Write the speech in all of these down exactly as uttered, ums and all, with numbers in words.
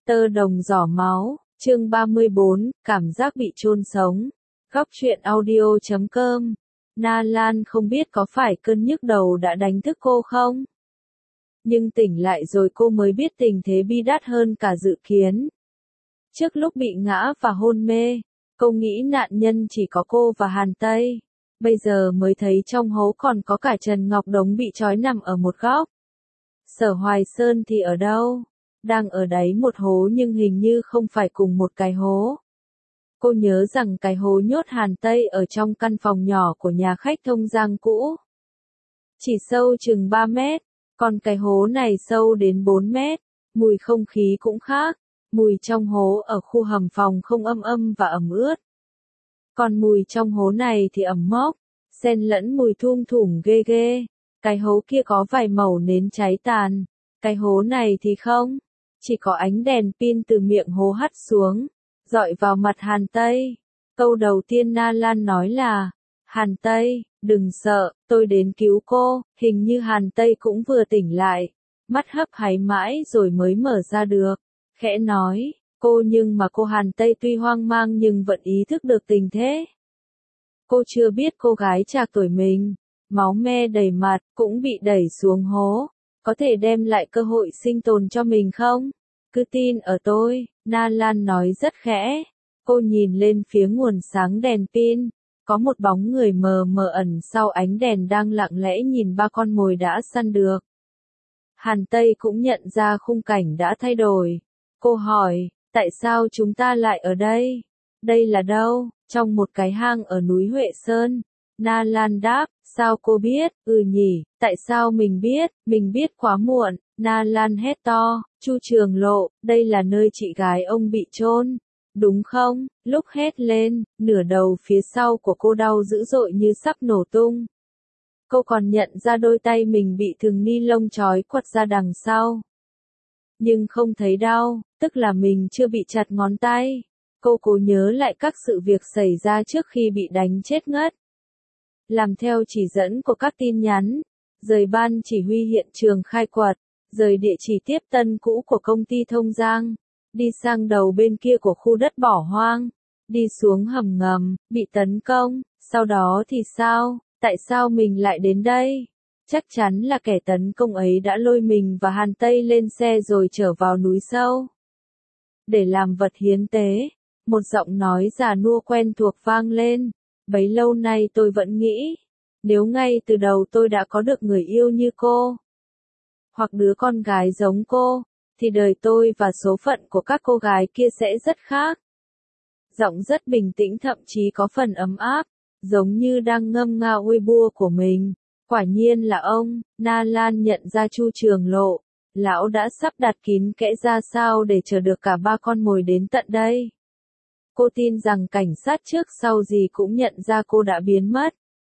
Tơ đồng giỏ máu, chương ba mươi bốn, cảm giác bị chôn sống. Góc truyện audio chấm com. Na Lan không biết có phải cơn nhức đầu đã đánh thức cô không? Nhưng tỉnh lại rồi cô mới biết tình thế bi đát hơn cả dự kiến. Trước lúc bị ngã và hôn mê, cô nghĩ nạn nhân chỉ có cô và Hàn Tây. Bây giờ mới thấy trong hố còn có cả Trần Ngọc Đống bị trói nằm ở một góc. Sở Hoài Sơn thì ở đâu? Đang ở đáy một hố nhưng hình như không phải cùng một cái hố. Cô nhớ rằng cái hố nhốt Hàn Tây ở trong căn phòng nhỏ của nhà khách Thông Giang cũ. Chỉ sâu chừng ba mét, còn cái hố này sâu đến bốn mét, mùi không khí cũng khác, mùi trong hố ở khu hầm phòng không âm âm và ẩm ướt. Còn mùi trong hố này thì ẩm mốc, xen lẫn mùi thum thủm ghê ghê. Cái hố kia có vài mẩu nến cháy tàn, cái hố này thì không. Chỉ có ánh đèn pin từ miệng hố hắt xuống, dọi vào mặt Hàn Tây. Câu đầu tiên Na Lan nói là, Hàn Tây, đừng sợ, tôi đến cứu cô. Hình như Hàn Tây cũng vừa tỉnh lại, mắt hấp háy mãi rồi mới mở ra được. Khẽ nói, cô nhưng mà cô Hàn Tây tuy hoang mang nhưng vẫn ý thức được tình thế. Cô chưa biết cô gái trạc tuổi mình, máu me đầy mặt, cũng bị đẩy xuống hố. Có thể đem lại cơ hội sinh tồn cho mình không? Cứ tin ở tôi, Na Lan nói rất khẽ. Cô nhìn lên phía nguồn sáng đèn pin, có một bóng người mờ mờ ẩn sau ánh đèn đang lặng lẽ nhìn ba con mồi đã săn được. Hàn Tây cũng nhận ra khung cảnh đã thay đổi. Cô hỏi, tại sao chúng ta lại ở đây? Đây là đâu? Trong một cái hang ở núi Huệ Sơn. Na Lan đáp, sao cô biết? Ừ nhỉ, tại sao mình biết? Mình biết quá muộn. Na Lan hét to, Chu Trường Lộ, đây là nơi chị gái ông bị chôn, đúng không? Lúc hét lên, nửa đầu phía sau của cô đau dữ dội như sắp nổ tung. Cô còn nhận ra đôi tay mình bị thừng ni lông trói quật ra đằng sau. Nhưng không thấy đau, tức là mình chưa bị chặt ngón tay. Cô cố nhớ lại các sự việc xảy ra trước khi bị đánh chết ngất. Làm theo chỉ dẫn của các tin nhắn, rời ban chỉ huy hiện trường khai quật, rời địa chỉ tiếp tân cũ của công ty Thông Giang, đi sang đầu bên kia của khu đất bỏ hoang, đi xuống hầm ngầm, bị tấn công, sau đó thì sao, tại sao mình lại đến đây? Chắc chắn là kẻ tấn công ấy đã lôi mình và Hàn Tây lên xe rồi trở vào núi sâu. Để làm vật hiến tế, một giọng nói già nua quen thuộc vang lên. Bấy lâu nay tôi vẫn nghĩ, nếu ngay từ đầu tôi đã có được người yêu như cô, hoặc đứa con gái giống cô, thì đời tôi và số phận của các cô gái kia sẽ rất khác. Giọng rất bình tĩnh thậm chí có phần ấm áp, giống như đang ngâm nga Weibo của mình. Quả nhiên là ông. Na Lan nhận ra Chu Trường Lộ, lão đã sắp đặt kín kẽ ra sao để chờ được cả ba con mồi đến tận đây. Cô tin rằng cảnh sát trước sau gì cũng nhận ra cô đã biến mất.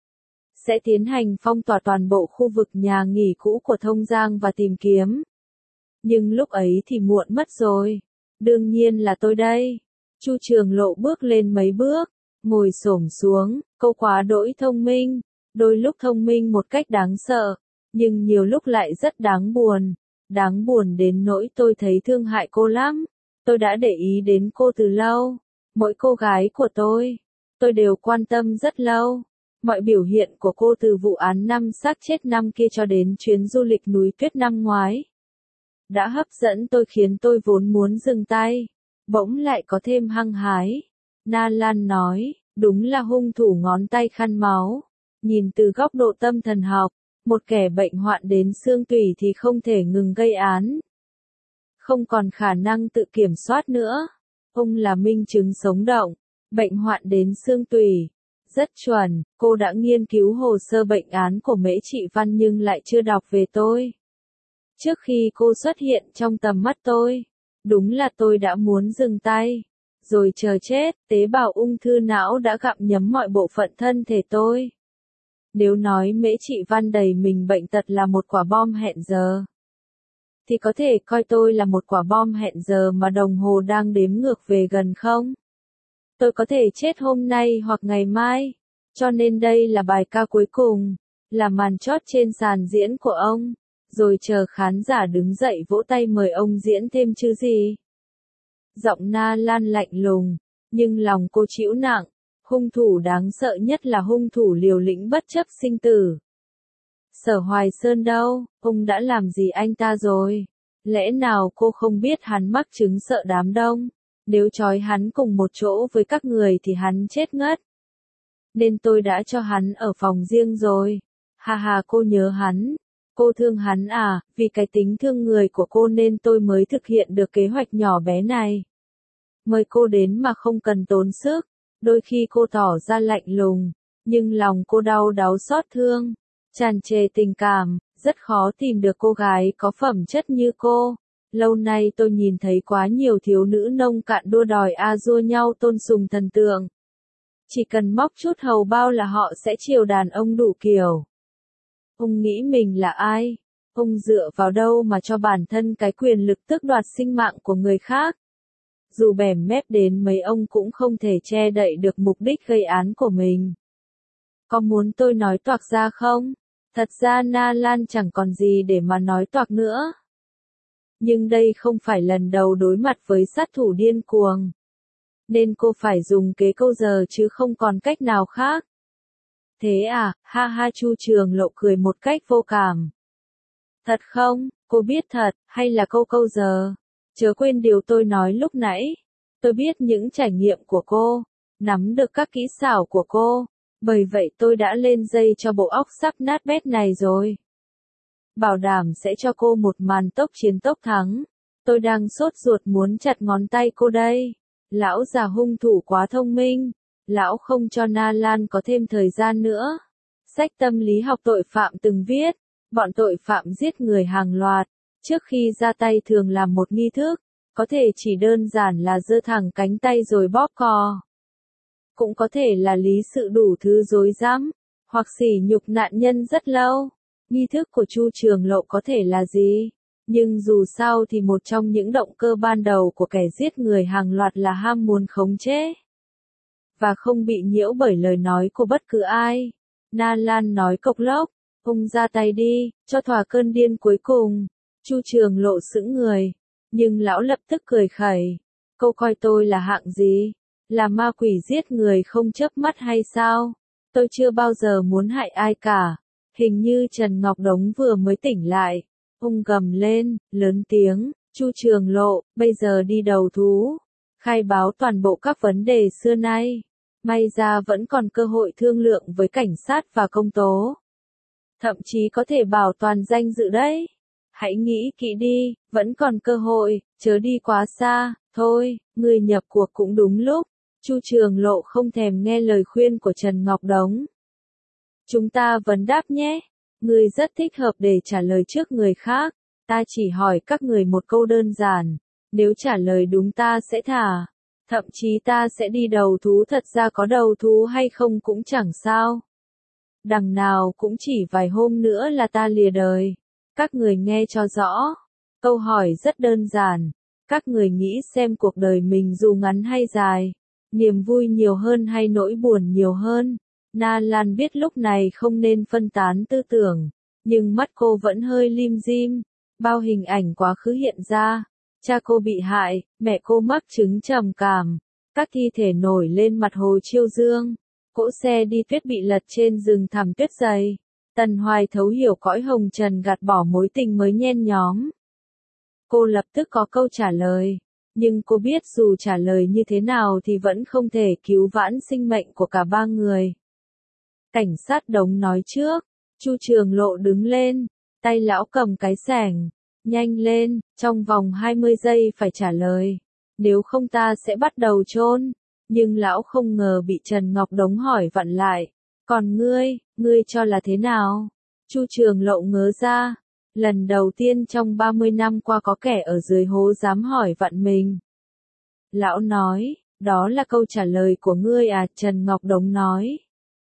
Sẽ tiến hành phong tỏa toàn bộ khu vực nhà nghỉ cũ của Thông Giang và tìm kiếm. Nhưng lúc ấy thì muộn mất rồi. Đương nhiên là tôi đây. Chu Trường Lộ bước lên mấy bước, ngồi xổm xuống. Cô quá đỗi thông minh, đôi lúc thông minh một cách đáng sợ, nhưng nhiều lúc lại rất đáng buồn. Đáng buồn đến nỗi tôi thấy thương hại cô lắm. Tôi đã để ý đến cô từ lâu. Mỗi cô gái của tôi, tôi đều quan tâm rất lâu. Mọi biểu hiện của cô từ vụ án năm xác chết năm kia cho đến chuyến du lịch núi tuyết năm ngoái, đã hấp dẫn tôi khiến tôi vốn muốn dừng tay, bỗng lại có thêm hăng hái. Na Lan nói, đúng là hung thủ ngón tay khăn máu. Nhìn từ góc độ tâm thần học, một kẻ bệnh hoạn đến xương tủy thì không thể ngừng gây án. Không còn khả năng tự kiểm soát nữa. Ông là minh chứng sống động, bệnh hoạn đến xương tủy. Rất chuẩn, cô đã nghiên cứu hồ sơ bệnh án của Mễ Trị Văn nhưng lại chưa đọc về tôi. Trước khi cô xuất hiện trong tầm mắt tôi, đúng là tôi đã muốn dừng tay, rồi chờ chết. Tế bào ung thư não đã gặm nhấm mọi bộ phận thân thể tôi. Nếu nói Mễ Trị Văn đầy mình bệnh tật là một quả bom hẹn giờ, thì có thể coi tôi là một quả bom hẹn giờ mà đồng hồ đang đếm ngược về gần không? Tôi có thể chết hôm nay hoặc ngày mai, cho nên đây là bài ca cuối cùng, là màn chót trên sàn diễn của ông, rồi chờ khán giả đứng dậy vỗ tay mời ông diễn thêm chứ gì. Giọng Na Lan lạnh lùng, nhưng lòng cô chịu nặng, hung thủ đáng sợ nhất là hung thủ liều lĩnh bất chấp sinh tử. Sở Hoài Sơn đâu, ông đã làm gì anh ta rồi? Lẽ nào cô không biết hắn mắc chứng sợ đám đông? Nếu trói hắn cùng một chỗ với các người thì hắn chết ngất. Nên tôi đã cho hắn ở phòng riêng rồi. Hà hà, cô nhớ hắn. Cô thương hắn à, vì cái tính thương người của cô nên tôi mới thực hiện được kế hoạch nhỏ bé này. Mời cô đến mà không cần tốn sức. Đôi khi cô tỏ ra lạnh lùng, nhưng lòng cô đau đáu xót thương, tràn trề tình cảm, rất khó tìm được cô gái có phẩm chất như cô. Lâu nay tôi nhìn thấy quá nhiều thiếu nữ nông cạn đua đòi a dua nhau tôn sùng thần tượng. Chỉ cần móc chút hầu bao là họ sẽ chiều đàn ông đủ kiểu. Ông nghĩ mình là ai? Ông dựa vào đâu mà cho bản thân cái quyền lực tước đoạt sinh mạng của người khác? Dù bẻm mép đến mấy ông cũng không thể che đậy được mục đích gây án của mình. Có muốn tôi nói toạc ra không? Thật ra Na Lan chẳng còn gì để mà nói toạc nữa. Nhưng đây không phải lần đầu đối mặt với sát thủ điên cuồng. Nên cô phải dùng kế câu giờ chứ không còn cách nào khác. Thế à, ha ha, Chu Trường Lộ cười một cách vô cảm. Thật không, cô biết thật, hay là câu câu giờ? Chớ quên điều tôi nói lúc nãy. Tôi biết những trải nghiệm của cô, nắm được các kỹ xảo của cô, bởi vậy tôi đã lên dây cho bộ óc sắp nát bét này rồi. Bảo đảm sẽ cho cô một màn tốc chiến tốc thắng. Tôi đang sốt ruột muốn chặt ngón tay cô đây. Lão già hung thủ quá thông minh. Lão không cho Na Lan có thêm thời gian nữa. Sách tâm lý học tội phạm từng viết, bọn tội phạm giết người hàng loạt, trước khi ra tay thường làm một nghi thức, có thể chỉ đơn giản là giơ thẳng cánh tay rồi bóp cò. Cũng có thể là lý sự đủ thứ rối rắm, hoặc sỉ nhục nạn nhân rất lâu. Nghi thức của Chu Trường Lộ có thể là gì? Nhưng dù sao thì một trong những động cơ ban đầu của kẻ giết người hàng loạt là ham muốn khống chế. Và không bị nhiễu bởi lời nói của bất cứ ai. Na Lan nói cộc lốc, ông ra tay đi, cho thỏa cơn điên cuối cùng. Chu Trường Lộ sững người, nhưng lão lập tức cười khẩy. Cô coi tôi là hạng gì? Là ma quỷ giết người không chớp mắt hay sao? Tôi chưa bao giờ muốn hại ai cả. Hình như Trần Ngọc Đống vừa mới tỉnh lại. Ông gầm lên, lớn tiếng, Chu Trường Lộ, bây giờ đi đầu thú. Khai báo toàn bộ các vấn đề xưa nay. May ra vẫn còn cơ hội thương lượng với cảnh sát và công tố. Thậm chí có thể bảo toàn danh dự đấy. Hãy nghĩ kỹ đi, vẫn còn cơ hội, chớ đi quá xa. Thôi, người nhập cuộc cũng đúng lúc. Chu Trường Lộ không thèm nghe lời khuyên của Trần Ngọc Đống. Chúng ta vấn đáp nhé. Người rất thích hợp để trả lời trước người khác. Ta chỉ hỏi các người một câu đơn giản. Nếu trả lời đúng ta sẽ thả. Thậm chí ta sẽ đi đầu thú, thật ra có đầu thú hay không cũng chẳng sao. Đằng nào cũng chỉ vài hôm nữa là ta lìa đời. Các người nghe cho rõ. Câu hỏi rất đơn giản. Các người nghĩ xem cuộc đời mình dù ngắn hay dài, niềm vui nhiều hơn hay nỗi buồn nhiều hơn? Na Lan biết lúc này không nên phân tán tư tưởng, nhưng mắt cô vẫn hơi lim dim. Bao hình ảnh quá khứ hiện ra. Cha cô bị hại, mẹ cô mắc chứng trầm cảm, các thi thể nổi lên mặt hồ Chiêu Dương, cỗ xe đi tuyết bị lật trên rừng thẳm tuyết dày. Tần Hoài thấu hiểu cõi hồng trần gạt bỏ mối tình mới nhen nhóm. Cô lập tức có câu trả lời, nhưng cô biết dù trả lời như thế nào thì vẫn không thể cứu vãn sinh mệnh của cả ba người. Cảnh sát Đống nói trước, Chu Trường Lộ đứng lên, tay lão cầm cái xẻng. Nhanh lên, trong vòng hai mươi giây phải trả lời. Nếu không ta sẽ bắt đầu chôn. Nhưng lão không ngờ bị Trần Ngọc Đống hỏi vặn lại. Còn ngươi, ngươi cho là thế nào? Chu Trường Lộ ngớ ra. Lần đầu tiên trong ba mươi năm qua có kẻ ở dưới hố dám hỏi vặn mình. Lão nói, đó là câu trả lời của ngươi à? Trần Ngọc Đống nói.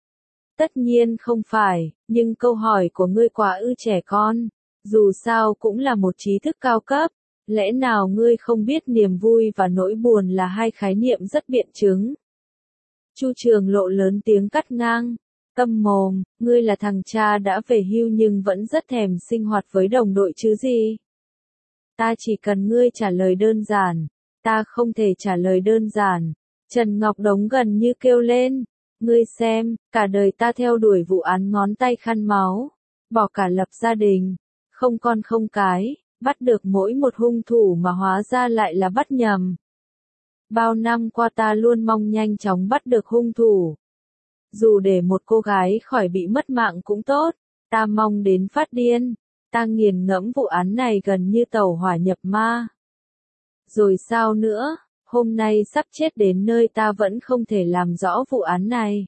Tất nhiên không phải, nhưng câu hỏi của ngươi quá ư trẻ con. Dù sao cũng là một trí thức cao cấp, lẽ nào ngươi không biết niềm vui và nỗi buồn là hai khái niệm rất biện chứng? Chu Trường Lộ lớn tiếng cắt ngang, câm mồm, ngươi là thằng cha đã về hưu nhưng vẫn rất thèm sinh hoạt với đồng đội chứ gì? Ta chỉ cần ngươi trả lời đơn giản, Ta không thể trả lời đơn giản. Trần Ngọc Đống gần như kêu lên. Ngươi xem, cả đời ta theo đuổi vụ án ngón tay khăn máu. Bỏ cả lập gia đình. Không con không cái. Bắt được mỗi một hung thủ mà hóa ra lại là bắt nhầm. Bao năm qua ta luôn mong nhanh chóng bắt được hung thủ. Dù để một cô gái khỏi bị mất mạng cũng tốt. Ta mong đến phát điên. Ta nghiền ngẫm vụ án này gần như tàu hỏa nhập ma. Rồi sao nữa, hôm nay sắp chết đến nơi ta vẫn không thể làm rõ vụ án này.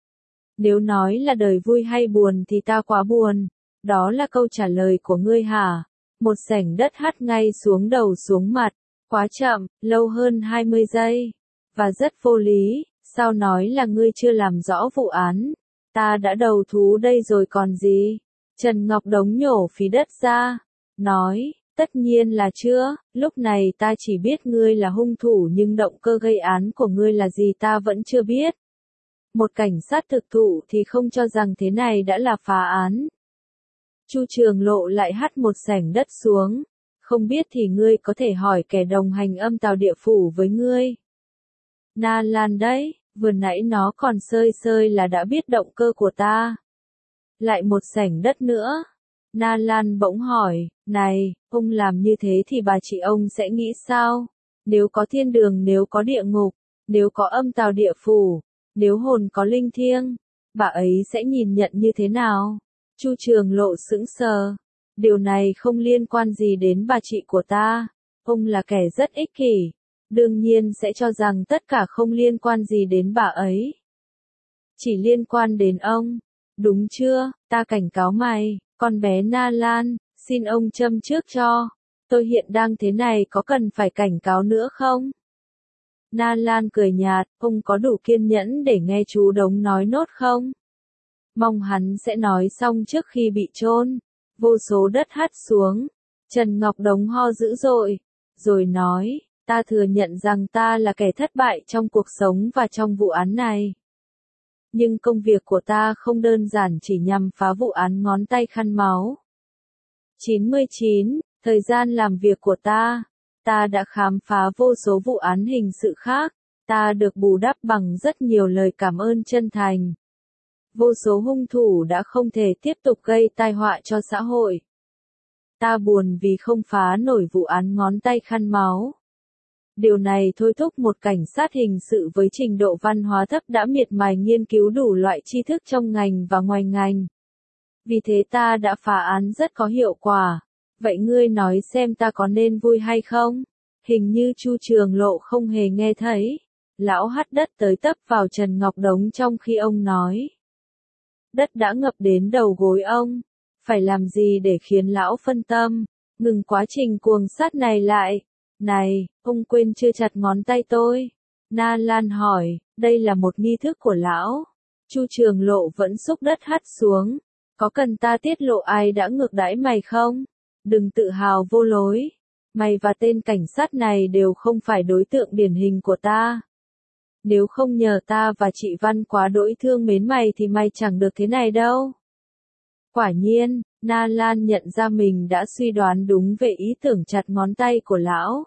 Nếu nói là đời vui hay buồn thì ta quá buồn. Đó là câu trả lời của ngươi hả? Một sảnh đất hắt ngay xuống đầu xuống mặt. Quá chậm, lâu hơn hai mươi giây. Và rất vô lý, sao nói là ngươi chưa làm rõ vụ án? Ta đã đầu thú đây rồi còn gì? Trần Ngọc Đống nhổ phí đất ra. Nói, tất nhiên là chưa, lúc này ta chỉ biết ngươi là hung thủ nhưng động cơ gây án của ngươi là gì ta vẫn chưa biết. Một cảnh sát thực thụ thì không cho rằng thế này đã là phá án. Chu Trường Lộ lại hắt một sảnh đất xuống. Không biết thì ngươi có thể hỏi kẻ đồng hành âm tào địa phủ với ngươi. Na Lan đấy, vừa nãy nó còn sơi sơi là đã biết động cơ của ta. Lại một sảnh đất nữa. Na Lan bỗng hỏi, này, ông làm như thế thì bà chị ông sẽ nghĩ sao? Nếu có thiên đường, nếu có địa ngục, nếu có âm tào địa phủ, nếu hồn có linh thiêng, bà ấy sẽ nhìn nhận như thế nào? Chu Trường Lộ sững sờ. Điều này không liên quan gì đến bà chị của ta. Ông là kẻ rất ích kỷ. Đương nhiên sẽ cho rằng tất cả không liên quan gì đến bà ấy. Chỉ liên quan đến ông. Đúng chưa? Ta cảnh cáo mày, con bé Na Lan, xin ông châm trước cho. Tôi hiện đang thế này có cần phải cảnh cáo nữa không? Na Lan cười nhạt, ông có đủ kiên nhẫn để nghe chú Đống nói nốt không? Mong hắn sẽ nói xong trước khi bị chôn. Vô số đất hắt xuống. Trần Ngọc Đống ho dữ dội. Rồi nói, ta thừa nhận rằng ta là kẻ thất bại trong cuộc sống và trong vụ án này. Nhưng công việc của ta không đơn giản chỉ nhằm phá vụ án ngón tay khăn máu. chín mươi chín, thời gian làm việc của ta, ta đã khám phá vô số vụ án hình sự khác, ta được bù đắp bằng rất nhiều lời cảm ơn chân thành. Vô số hung thủ đã không thể tiếp tục gây tai họa cho xã hội. Ta buồn vì không phá nổi vụ án ngón tay khăn máu. Điều này thôi thúc một cảnh sát hình sự với trình độ văn hóa thấp đã miệt mài nghiên cứu đủ loại tri thức trong ngành và ngoài ngành. Vì thế ta đã phá án rất có hiệu quả. Vậy ngươi nói xem ta có nên vui hay không? Hình như Chu Trường Lộ không hề nghe thấy. Lão hắt đất tới tấp vào Trần Ngọc Đống trong khi ông nói. Đất đã ngập đến đầu gối ông. Phải làm gì để khiến lão phân tâm, ngừng quá trình cuồng sát này lại? Này, ông quên chưa chặt ngón tay tôi? Na Lan hỏi, đây là một nghi thức của lão. Chu Trường Lộ vẫn xúc đất hắt xuống. Có cần ta tiết lộ ai đã ngược đãi mày không? Đừng tự hào vô lối. Mày và tên cảnh sát này đều không phải đối tượng điển hình của ta. Nếu không nhờ ta và chị Văn quá đỗi thương mến mày thì mày chẳng được thế này đâu. Quả nhiên, Na Lan nhận ra mình đã suy đoán đúng về ý tưởng chặt ngón tay của lão.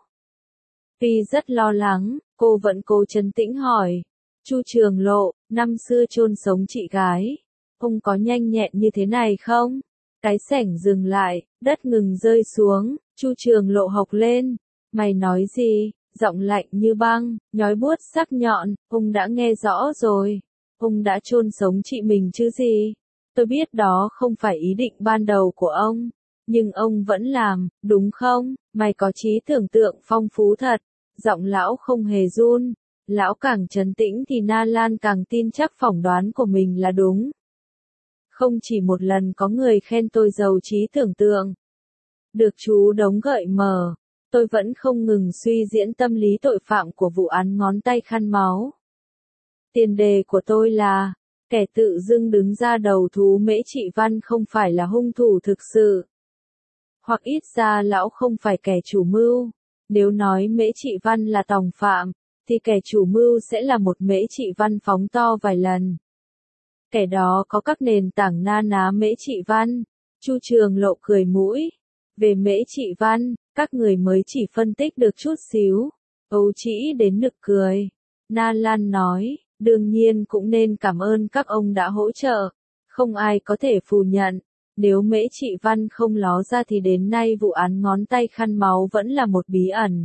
Tuy rất lo lắng, cô vẫn cố trấn tĩnh hỏi. Chu Trường Lộ, năm xưa chôn sống chị gái. Ông có nhanh nhẹn như thế này không? Cái sảnh dừng lại, đất ngừng rơi xuống, Chu Trường Lộ hộc lên. Mày nói gì? Giọng lạnh như băng, nhói buốt sắc nhọn, ông đã nghe rõ rồi. Ông đã chôn sống chị mình chứ gì? Tôi biết đó không phải ý định ban đầu của ông, nhưng ông vẫn làm, đúng không? Mày có trí tưởng tượng phong phú thật. Giọng lão không hề run. Lão càng trấn tĩnh thì Na Lan càng tin chắc phỏng đoán của mình là đúng. Không chỉ một lần có người khen tôi giàu trí tưởng tượng. Được chú Đống gợi mở, tôi vẫn không ngừng suy diễn tâm lý tội phạm của vụ án ngón tay khăn máu. Tiền đề của tôi là, kẻ tự dưng đứng ra đầu thú Mễ Trị Văn không phải là hung thủ thực sự. Hoặc ít ra lão không phải kẻ chủ mưu. Nếu nói Mễ Trị Văn là tòng phạm, thì kẻ chủ mưu sẽ là một Mễ Trị Văn phóng to vài lần. Kẻ đó có các nền tảng na ná Mễ Trị Văn. Chu Trường Lộ cười mũi. Về Mễ Trị Văn, các người mới chỉ phân tích được chút xíu. Âu Trĩ đến nực cười. Na Lan nói, đương nhiên cũng nên cảm ơn các ông đã hỗ trợ. Không ai có thể phủ nhận. Nếu Mễ Trị Văn không ló ra thì đến nay vụ án ngón tay khăn máu vẫn là một bí ẩn.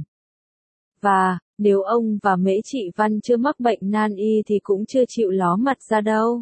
Và, nếu ông và Mễ Trị Văn chưa mắc bệnh nan y thì cũng chưa chịu ló mặt ra đâu.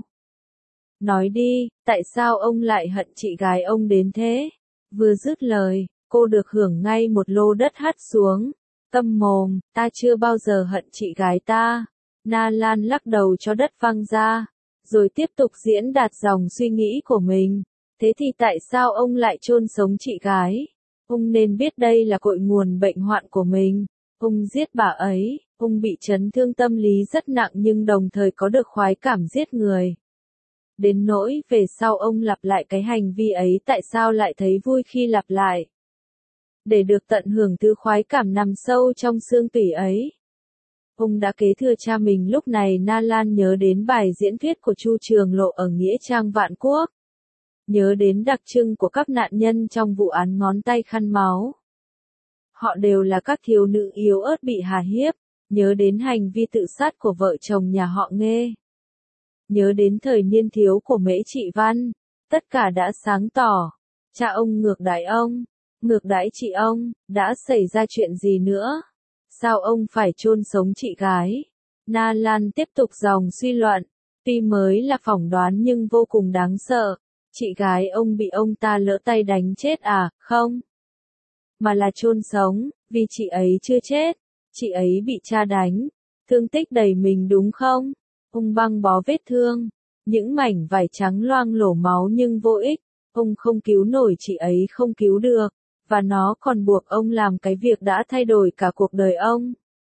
Nói đi, tại sao ông lại hận chị gái ông đến thế? Vừa dứt lời, cô được hưởng ngay một lô đất hắt xuống. Câm mồm, ta chưa bao giờ hận chị gái ta. Na Lan lắc đầu cho đất văng ra, rồi tiếp tục diễn đạt dòng suy nghĩ của mình. Thế thì tại sao ông lại chôn sống chị gái? Ông nên biết đây là cội nguồn bệnh hoạn của mình. Ông giết bà ấy, ông bị chấn thương tâm lý rất nặng nhưng đồng thời có được khoái cảm giết người. Đến nỗi về sau ông lặp lại cái hành vi ấy tại sao lại thấy vui khi lặp lại? Để được tận hưởng thứ khoái cảm nằm sâu trong xương tủy ấy. Ông đã kế thừa cha mình. Lúc này Na Lan nhớ đến bài diễn thuyết của Chu Trường Lộ ở Nghĩa Trang Vạn Quốc. Nhớ đến đặc trưng của các nạn nhân trong vụ án ngón tay khăn máu. Họ đều là các thiếu nữ yếu ớt bị hà hiếp. Nhớ đến hành vi tự sát của vợ chồng nhà họ Nghê. Nhớ đến thời niên thiếu của Mễ Trị Văn. Tất cả đã sáng tỏ. Cha ông ngược đãi ông. Ngược đãi chị ông. Đã xảy ra chuyện gì nữa? Sao ông phải chôn sống chị gái? Na Lan tiếp tục dòng suy luận. Tuy mới là phỏng đoán nhưng vô cùng đáng sợ. Chị gái ông bị ông ta lỡ tay đánh chết à, không? Mà là chôn sống, vì chị ấy chưa chết. Chị ấy bị cha đánh. Thương tích đầy mình đúng không? Ông băng bó vết thương. Những mảnh vải trắng loang lổ máu nhưng vô ích. Ông không cứu nổi chị ấy không cứu được. Và nó còn buộc ông làm cái việc đã thay đổi cả cuộc đời ông.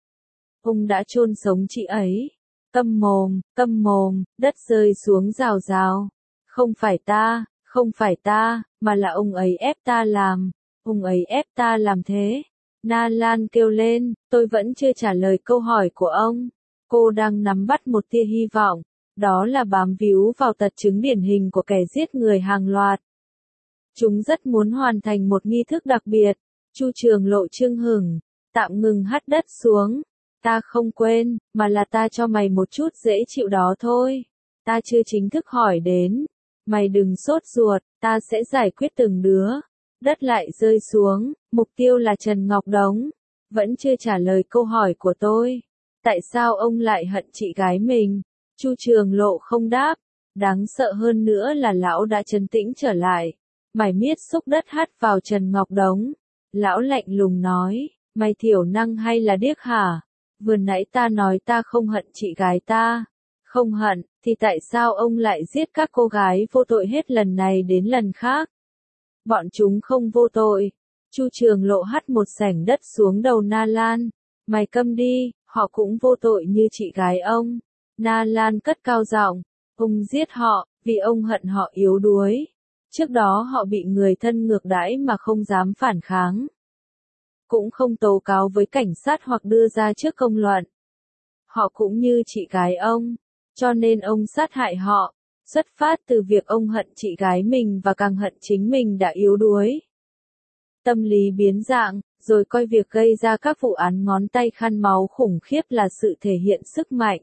Ông đã chôn sống chị ấy. Câm mồm, câm mồm, đất rơi xuống rào rào. Không phải ta, không phải ta, mà là ông ấy ép ta làm. Ông ấy ép ta làm thế. Na Lan kêu lên, tôi vẫn chưa trả lời câu hỏi của ông. Cô đang nắm bắt một tia hy vọng. Đó là bám víu vào tật chứng điển hình của kẻ giết người hàng loạt. Chúng rất muốn hoàn thành một nghi thức đặc biệt. Chu Trường Lộ chưng hửng, tạm ngừng hắt đất xuống. Ta không quên, mà là ta cho mày một chút dễ chịu đó thôi. Ta chưa chính thức hỏi đến. Mày đừng sốt ruột, ta sẽ giải quyết từng đứa. Đất lại rơi xuống, mục tiêu là Trần Ngọc Đống. Vẫn chưa trả lời câu hỏi của tôi. Tại sao ông lại hận chị gái mình? Chu Trường Lộ không đáp. Đáng sợ hơn nữa là lão đã trấn tĩnh trở lại. Mày miết xúc đất hắt vào Trần Ngọc Đống. Lão lạnh lùng nói, mày thiểu năng hay là điếc hả? Vừa nãy ta nói ta không hận chị gái ta. Không hận, thì tại sao ông lại giết các cô gái vô tội hết lần này đến lần khác? Bọn chúng không vô tội. Chu Trường Lộ hắt một sảnh đất xuống đầu Na Lan. Mày câm đi, họ cũng vô tội như chị gái ông. Na Lan cất cao giọng, ông giết họ, vì ông hận họ yếu đuối. Trước đó họ bị người thân ngược đãi mà không dám phản kháng. Cũng không tố cáo với cảnh sát hoặc đưa ra trước công luận. Họ cũng như chị gái ông, cho nên ông sát hại họ, xuất phát từ việc ông hận chị gái mình và càng hận chính mình đã yếu đuối. Tâm lý biến dạng, rồi coi việc gây ra các vụ án ngón tay khăn máu khủng khiếp là sự thể hiện sức mạnh.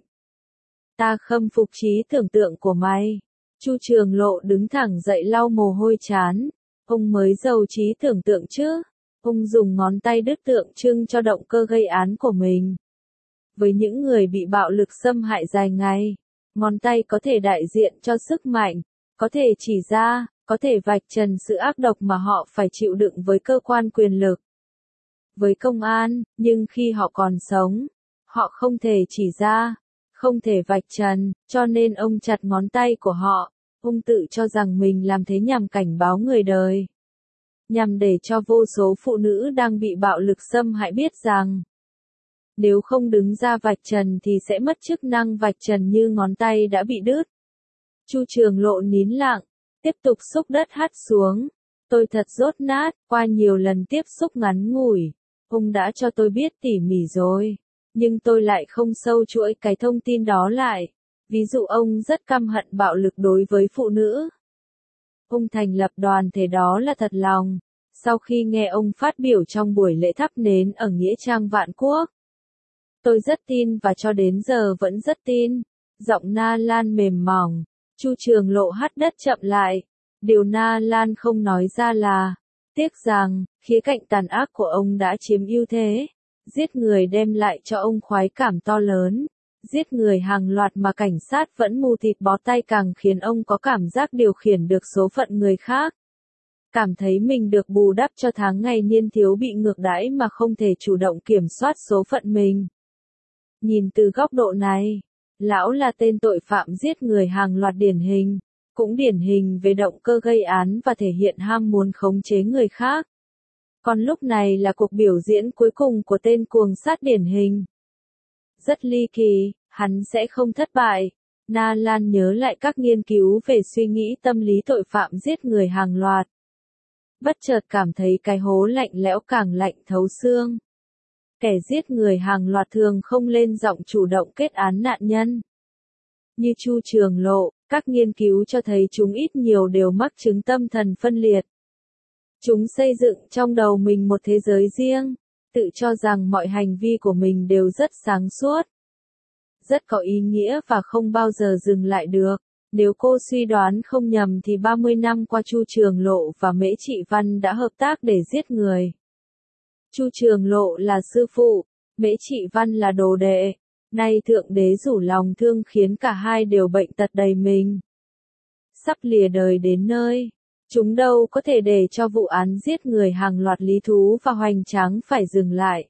Ta khâm phục trí tưởng tượng của mày. Chu Trường Lộ đứng thẳng dậy lau mồ hôi trán. Ông mới giàu trí tưởng tượng chứ. Ông dùng ngón tay đứt tượng trưng cho động cơ gây án của mình. Với những người bị bạo lực xâm hại dài ngày, ngón tay có thể đại diện cho sức mạnh, có thể chỉ ra, có thể vạch trần sự ác độc mà họ phải chịu đựng với cơ quan quyền lực, với công an, nhưng khi họ còn sống, họ không thể chỉ ra, không thể vạch trần, cho nên ông chặt ngón tay của họ. Ông tự cho rằng mình làm thế nhằm cảnh báo người đời, nhằm để cho vô số phụ nữ đang bị bạo lực xâm hại biết rằng, nếu không đứng ra vạch trần thì sẽ mất chức năng vạch trần như ngón tay đã bị đứt. Chu Trường Lộ nín lặng, tiếp tục xúc đất hắt xuống. Tôi thật dốt nát, qua nhiều lần tiếp xúc ngắn ngủi, ông đã cho tôi biết tỉ mỉ rồi, nhưng tôi lại không sâu chuỗi cái thông tin đó lại. Ví dụ ông rất căm hận bạo lực đối với phụ nữ. Ông thành lập đoàn thể đó là thật lòng. Sau khi nghe ông phát biểu trong buổi lễ thắp nến ở Nghĩa Trang Vạn Quốc, Tôi rất tin và cho đến giờ vẫn rất tin. Giọng Na Lan mềm mỏng. Chu Trường Lộ hắt đất chậm lại. Điều Na Lan không nói ra là, tiếc rằng, khía cạnh tàn ác của ông đã chiếm ưu thế. Giết người đem lại cho ông khoái cảm to lớn. Giết người hàng loạt mà cảnh sát vẫn mù thịt bó tay càng khiến ông có cảm giác điều khiển được số phận người khác. Cảm thấy mình được bù đắp cho tháng ngày niên thiếu bị ngược đãi mà không thể chủ động kiểm soát số phận mình. Nhìn từ góc độ này, lão là tên tội phạm giết người hàng loạt điển hình, cũng điển hình về động cơ gây án và thể hiện ham muốn khống chế người khác. Còn lúc này là cuộc biểu diễn cuối cùng của tên cuồng sát điển hình. Rất ly kỳ, hắn sẽ không thất bại. Na Lan nhớ lại các nghiên cứu về suy nghĩ tâm lý tội phạm giết người hàng loạt. Bất chợt cảm thấy cái hố lạnh lẽo càng lạnh thấu xương. Kẻ giết người hàng loạt thường không lên giọng chủ động kết án nạn nhân. Như Chu Trường Lộ, các nghiên cứu cho thấy chúng ít nhiều đều mắc chứng tâm thần phân liệt. Chúng xây dựng trong đầu mình một thế giới riêng, tự cho rằng mọi hành vi của mình đều rất sáng suốt, rất có ý nghĩa và không bao giờ dừng lại được. Nếu cô suy đoán không nhầm thì ba mươi năm qua Chu Trường Lộ và Mễ Trị Văn đã hợp tác để giết người. Chu Trường Lộ là sư phụ, Mễ Trị Văn là đồ đệ. Nay Thượng Đế rủ lòng thương khiến cả hai đều bệnh tật đầy mình. Sắp lìa đời đến nơi, chúng đâu có thể để cho vụ án giết người hàng loạt lý thú và hoành tráng phải dừng lại.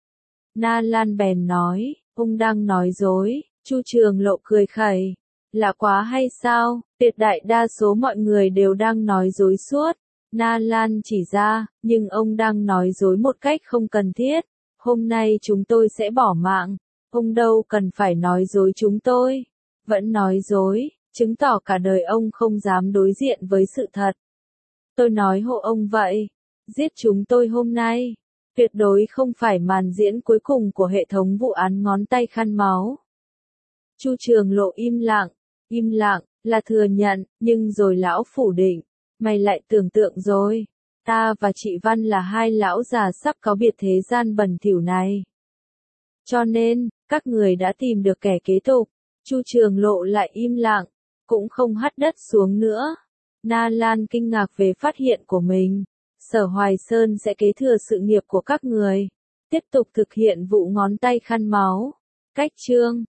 Na Lan bèn nói, ông đang nói dối. Chu Trường Lộ cười khẩy. Là quá hay sao, tuyệt đại đa số mọi người đều đang nói dối suốt. Na Lan chỉ ra, nhưng ông đang nói dối một cách không cần thiết. Hôm nay chúng tôi sẽ bỏ mạng. Ông đâu cần phải nói dối chúng tôi. Vẫn nói dối, chứng tỏ cả đời ông không dám đối diện với sự thật. Tôi nói hộ ông vậy. Giết chúng tôi hôm nay, tuyệt đối không phải màn diễn cuối cùng của hệ thống vụ án ngón tay khăn máu. Chu Trường Lộ im lặng. Im lặng, là thừa nhận, nhưng rồi lão phủ định. Mày lại tưởng tượng rồi. Ta và chị Văn là hai lão già sắp cáo biệt thế gian bẩn thỉu này. Cho nên, các người đã tìm được kẻ kế tục. Chu Trường Lộ lại im lặng, cũng không hắt đất xuống nữa. Na Lan kinh ngạc về phát hiện của mình. Sở Hoài Sơn sẽ kế thừa sự nghiệp của các người. Tiếp tục thực hiện vụ ngón tay khăn máu. Cách chương